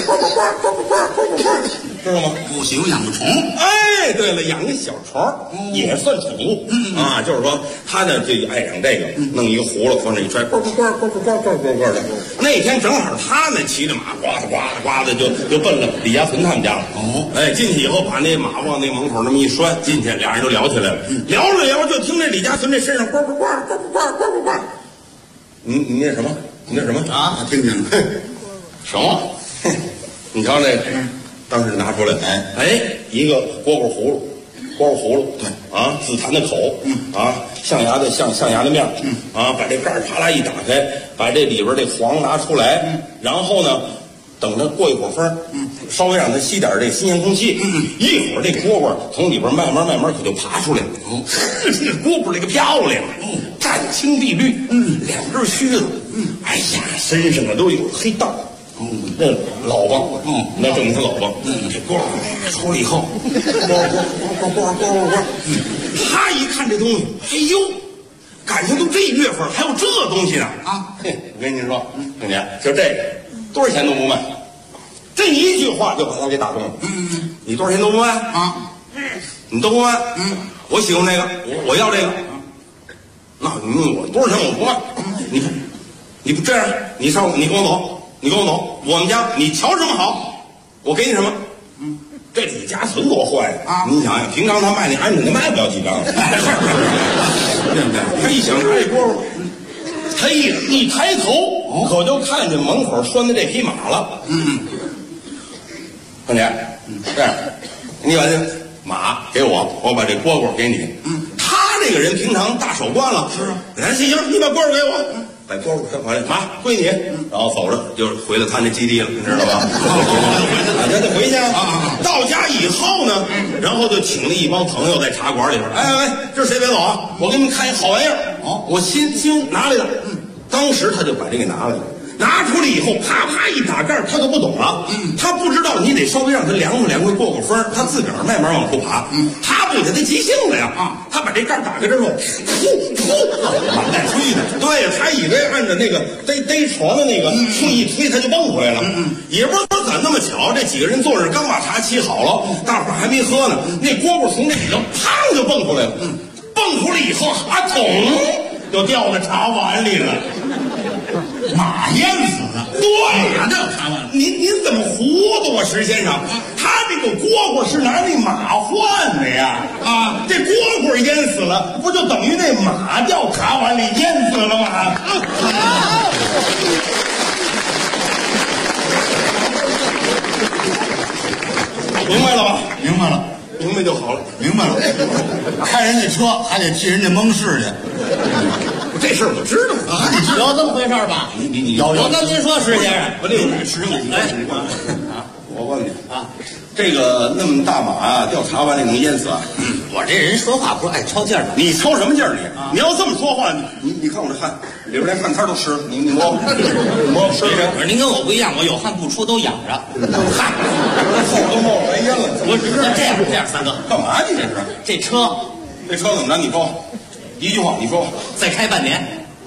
知道吗？ 我喜欢养个虫。 哎，对了，养个小虫也算宠物啊。就是说他呢就爱养这个，弄一个葫芦往这一揣，呱呱呱呱呱呱呱呱呱的。那天正好他呢骑着马，呱嗒呱嗒呱的就奔了李家存他们家了。哦，哎，进去以后把那马往那门口那么一拴，进去俩人就聊起来了。聊着聊着，就听这李家存这身上呱呱呱呱呱呱呱呱。你那什么？你那什么啊？ 听见了？ 什么？你瞧这个。当时拿出来，哎，一个蝈蝈葫芦，对啊，紫檀的口，啊，象牙的面，啊，把这盖儿啪啦一打开，把这里边这黄拿出来，然后呢，等它过一会儿风，稍微让它吸点这新鲜空气，一会儿这蝈蝈从里边慢慢可就爬出来了。这个蝈蝈这个漂亮，湛青碧绿，两根须子，哎呀，身上啊都有黑道。那老吧，那证明他老吧。这蝈出来以后，他一看这东西，哎呦，感情都这月份还有这东西呢啊！嘿，我跟您说，兄弟，就这个多少钱都不卖，这一句话就把他给打动了。你多少钱都不卖啊？你都不卖？我喜欢这个，我要这个。那你问我多少钱我不卖？你不这样，你跟我走。你跟我走，我们家你瞧什么好，我给你什么。这李家存多坏啊！你想想，平常他卖那鹌鹑，他卖不了几张，对不对？他一想他这蝈蝈，他一抬头，可就看见门口拴的这匹马了。兄弟，这样，你把这马给我把这蝈蝈给你。他这个人平常大手惯了，是啊。行，你把蝈蝈给我。把蝈蝈回来，马归你，然后走着就回了他那基地了，你知道吧？他得回去啊。到家以后呢，然后就请了一帮朋友在茶馆里边。哎，这谁别走啊？我给你们看一好玩意儿。我新拿来的。当时他就把这个拿来了。 拿出来以后，啪啪一打盖，他就不懂了。他不知道你得稍微让他凉快凉快，过风，他自个儿慢慢往出爬。他不给他急性子呀。他把这盖打开之后，往外吹的。对，他以为按照那个逮床的那个一推，他就蹦出来了。也不知道咋那么巧，这几个人坐着刚把茶沏好了，大伙儿还没喝呢，那蝈蝈从那里头砰就蹦出来了。蹦出来以后，桶就掉到茶碗里了。 马淹死了， 对呀，那茶碗，您怎么糊涂啊，石先生？他这个蝈蝈是拿那马换的呀！这蝈蝈淹死了，不就等于那马掉茶碗里淹死了吗？明白了吧？ 明白了， 明白就好了。 明白了，开人家车还得替人家蒙事去。 这事儿我知道啊， 有这么回事吧？ 你我跟您说，石先生， 我这石先生，我问你啊，这个那么大马啊，掉茶碗里能淹死啊？ 我这人说话不是爱抄劲儿的。 你抄什么劲儿？你要这么说话，你看我这汗，里边连汗摊都湿了。你摸湿不是？ 您跟我不一样，我有汗不出都痒着。 汗后都冒出来烟了。 我只是这样，三哥， 干嘛你这是？ 这车怎么着？你说一句话，你说再开半年，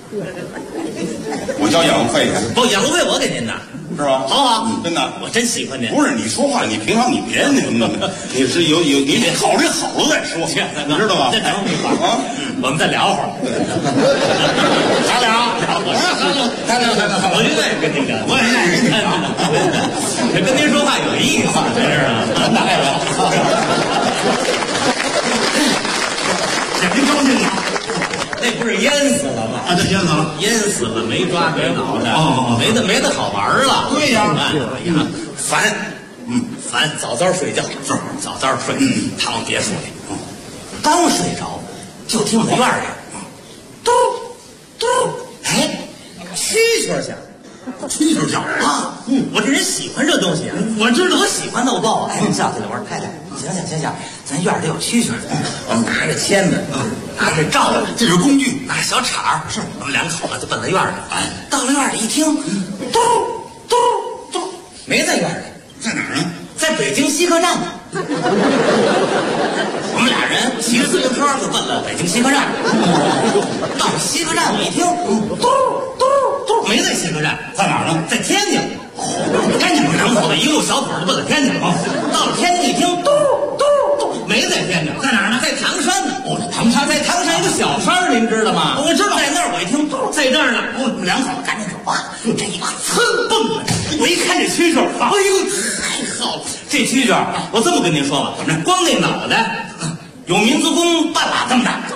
我交养路费去。 不，养路费我给您的， 是吧？ 好不好？ 真的， 我真喜欢您。 不是你说话，你平常你别你是有你得考虑好了再说，你知道吧？ 再等会儿啊，我们再聊会儿，聊我就愿意跟您聊，我也愿意跟您聊，跟您说话有意思，真是的，大概您高兴啊？ 那不是淹死了吗？ 这淹死了， 淹死了，没抓没挠的，没得好玩了。 对呀， 烦，烦，早睡觉，早睡，躺别墅里，刚睡着，就听我院里，嘟嘟，哎，蛐蛐响。 蛐蛐叫啊！我这人喜欢这东西啊，我知道，我喜欢逗抱。哎，叫起来，我说太太，行，咱院里有蛐蛐，我们拿着签子，拿着罩子， 这是工具， 拿着小铲儿，是我们两口子就奔到院里。哎，到了院里一听，嘟嘟嘟，没在院里， 在哪儿呢？ 在北京西客站。我们俩人骑着自行车就奔了北京西客站。到西客站，我一听，嘟嘟嘟，没在西客站， 在哪儿呢？ 在天津。天津两口子一路小腿就奔了天津了。到了天津一听，嘟嘟嘟，没在天津，在哪儿呢？在唐山呢。唐山在唐山一个小山，您知道吗？我知道，在那儿我一听，在这儿呢。我们两口子赶紧走啊！这一把噌蹦了，我一看这蛐蛐，哎呦，太好了！这蛐蛐，我这么跟您说吧，光那脑袋有民族宫半拉这么大，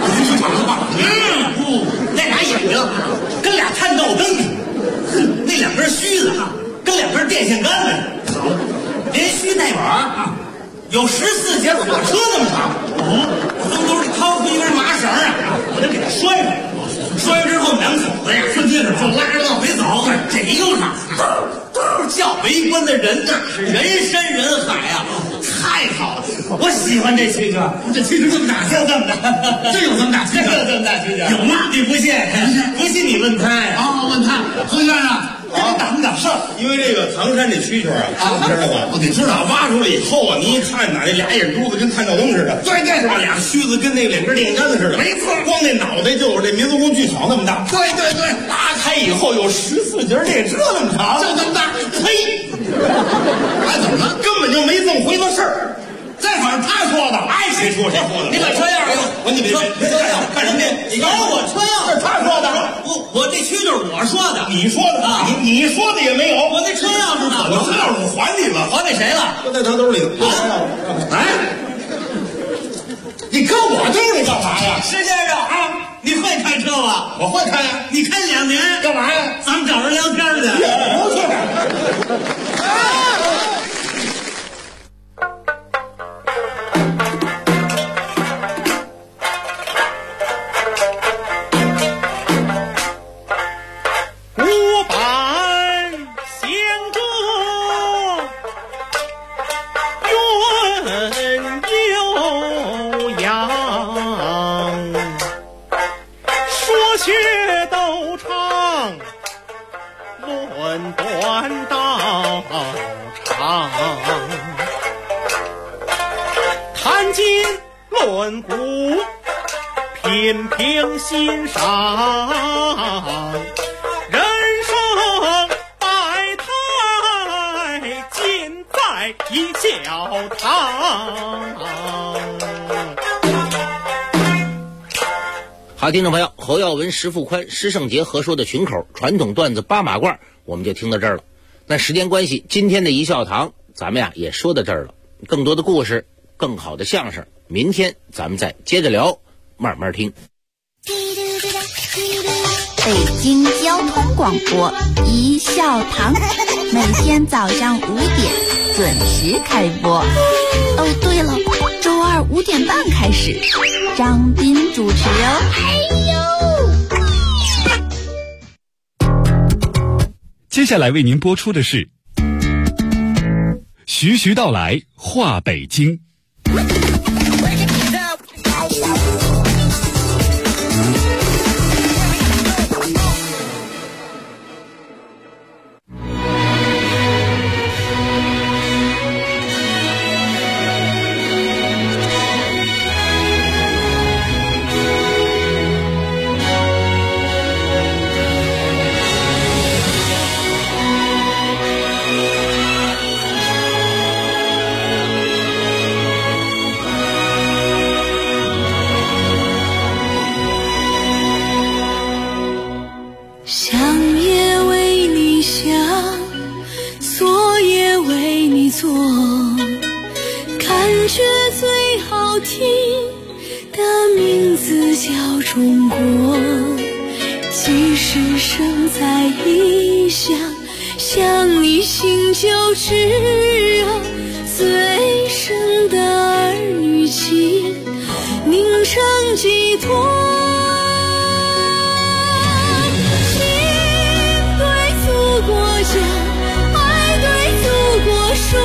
那俩眼睛跟俩探照灯，那两根须子跟两根电线杆子，连须带网，有14节火车那么长。我从兜里掏出一根麻绳我就给它拴上。拴上之后，两口子呀，就接着就拉着往回走。这一路上，叫围观的人呐，是人山人海啊，太好了！我喜欢这蛐蛐，这蛐蛐这么大，就这么大， 真有这么大蛐蛐？ 这么大蛐蛐？ 有吗？ 你不信？不信你问他呀。 问他，何先生。 打事儿，因为这个唐山这蛐蛐啊，知道吧？ 我得知道， 挖出来以后啊，你一看哪，那俩眼珠子跟探照灯似的， 对， 俩须子跟那两根电线杆子似的， 没错， 光那脑袋就有这民族宫剧场那么大， 对， 拉开以后有14节列车那么长， 就这么大， 呸！ 还怎么了？ 根本就没这么回事儿。 再反正他说的， 爱谁说谁说的。 你把车钥匙给我， 你别干什么？ 你告诉我车钥匙， 他说的。 我这蛐蛐我说的， 你说的啊？你说的也没有。 我那车钥匙呢？ 我车钥匙我还你了， 还给谁了？ 就在他兜里了。 哎，你搁我兜里干嘛呀？ 石先生啊，你会开车吗？ 我会开呀。 你开2年干嘛呀？ 咱们找人聊天去。 不去。 说却都唱。 长，谈今论古，品评欣赏，人生百态尽在一笑堂。 好，听众朋友，侯耀文、石富宽、施胜杰合说的群口传统段子八马褂，我们就听到这儿了。那时间关系，今天的一笑堂咱们也说到这儿了。更多的故事，更好的相声，明天咱们再接着聊，慢慢听。 北京交通广播一笑堂，每天早上5点准时开播。哦，对了，周二5点半开始，张斌主持哦。 接下来为您播出的是徐徐道来话北京。 中国，即使生在异乡，想你心就炙热，最深的儿女情凝成寄托。心对祖国讲，爱对祖国说，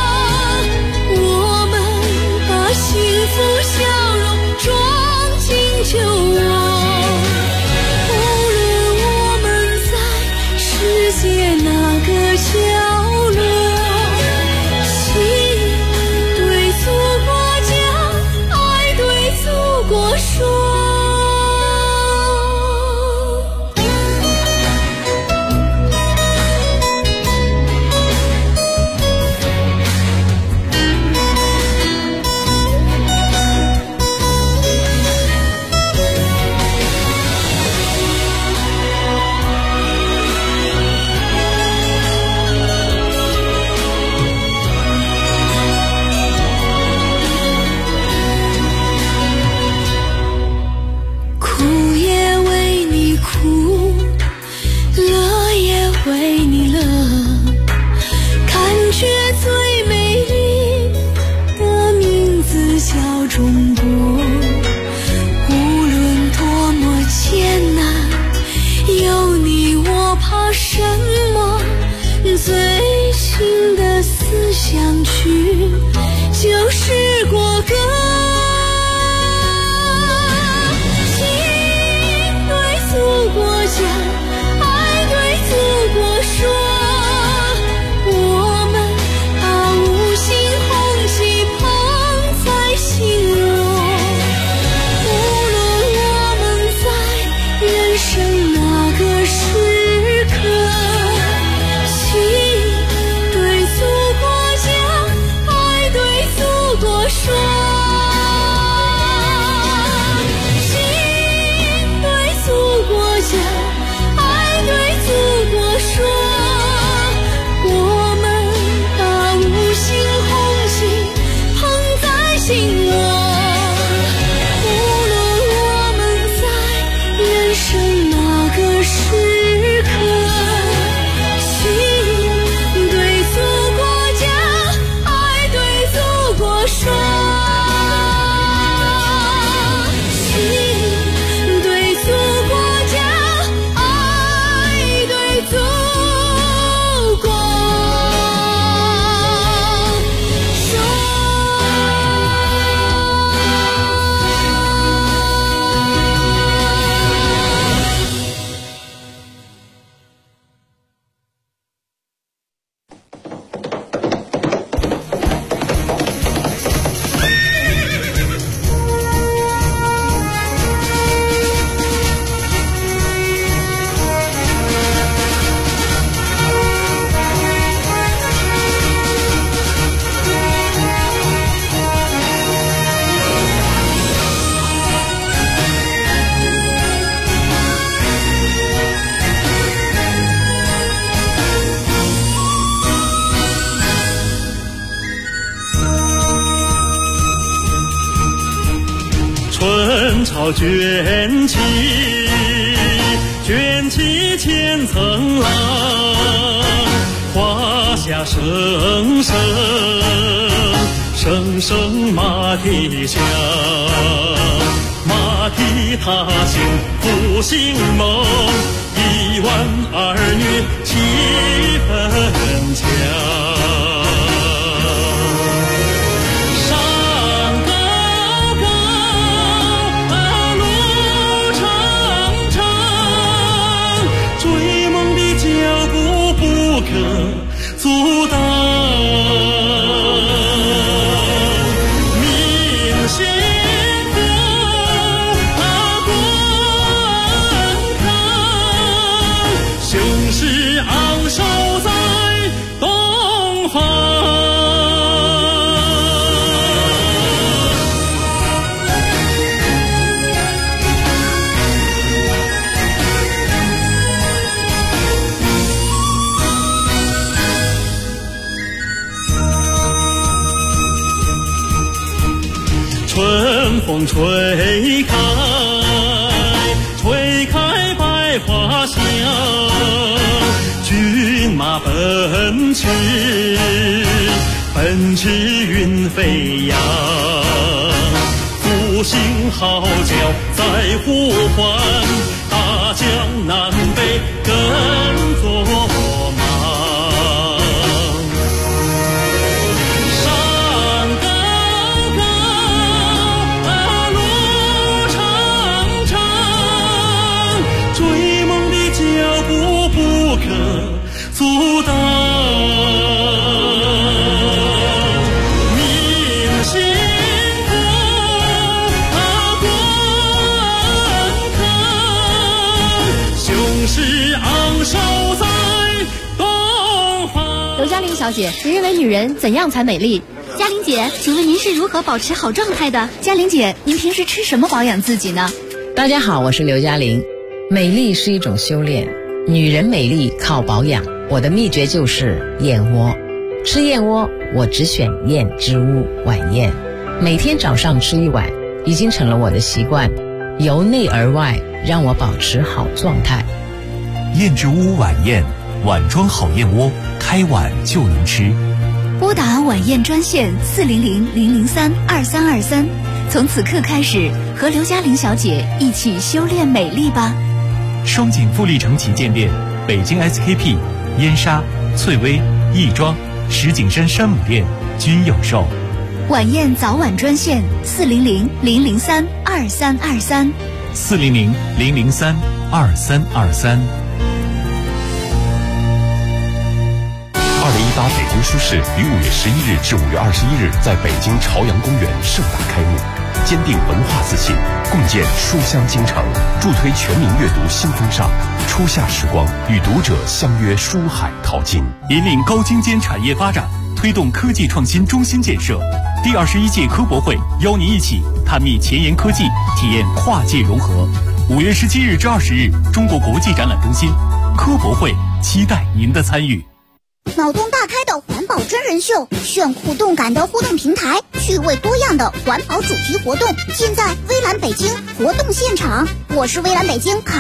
我们把幸福笑容装进酒窝。无论我们在世界哪个角落，心对祖国讲，爱对祖国说。 草卷起，卷起千层浪，华夏声声，声声马蹄响，马蹄踏行复兴梦，1万儿女气氛强。阻挡明星观看，雄狮昂首在东方。春风吹开，吹开百花香，骏马奔驰，奔驰云飞扬，复兴号角在呼唤，大江南北跟作忙。阻挡明星观看，雄狮昂首在东方。 刘嘉玲小姐，您认为女人怎样才美丽？ 嘉玲姐，请问您是如何保持好状态的？嘉玲姐，您平时吃什么保养自己呢？ 大家好，我是刘嘉玲。美丽是一种修炼，女人美丽靠保养。我的秘诀就是燕窝，吃燕窝我只选燕之屋晚宴，每天早上吃1碗，已经成了我的习惯，由内而外让我保持好状态。 燕之屋晚宴，碗装好燕窝，开碗就能吃。 拨打晚宴专线400-003-2323，从此刻开始和刘嘉玲小姐一起修炼美丽吧。 双井富力城旗舰店、北京 SKP、燕莎、翠微、亦庄、石景山山姆店均有售。 晚宴早晚专线400-003-2323，400-003-2323。 2018北京书市于5月11日至5月21日在北京朝阳公园盛大开幕，坚定文化自信，共建书香京城，助推全民阅读新风尚。初夏时光，与读者相约书海淘金， 引领高精尖产业发展，推动科技创新中心建设。第21届科博会邀您一起探秘前沿科技，体验跨界融合。5月17日至20日，中国国际展览中心科博会，期待您的参与。 脑洞大开的环保真人秀，炫酷动感的互动平台，趣味多样的环保主题活动，尽在微蓝北京活动现场。我是微蓝北京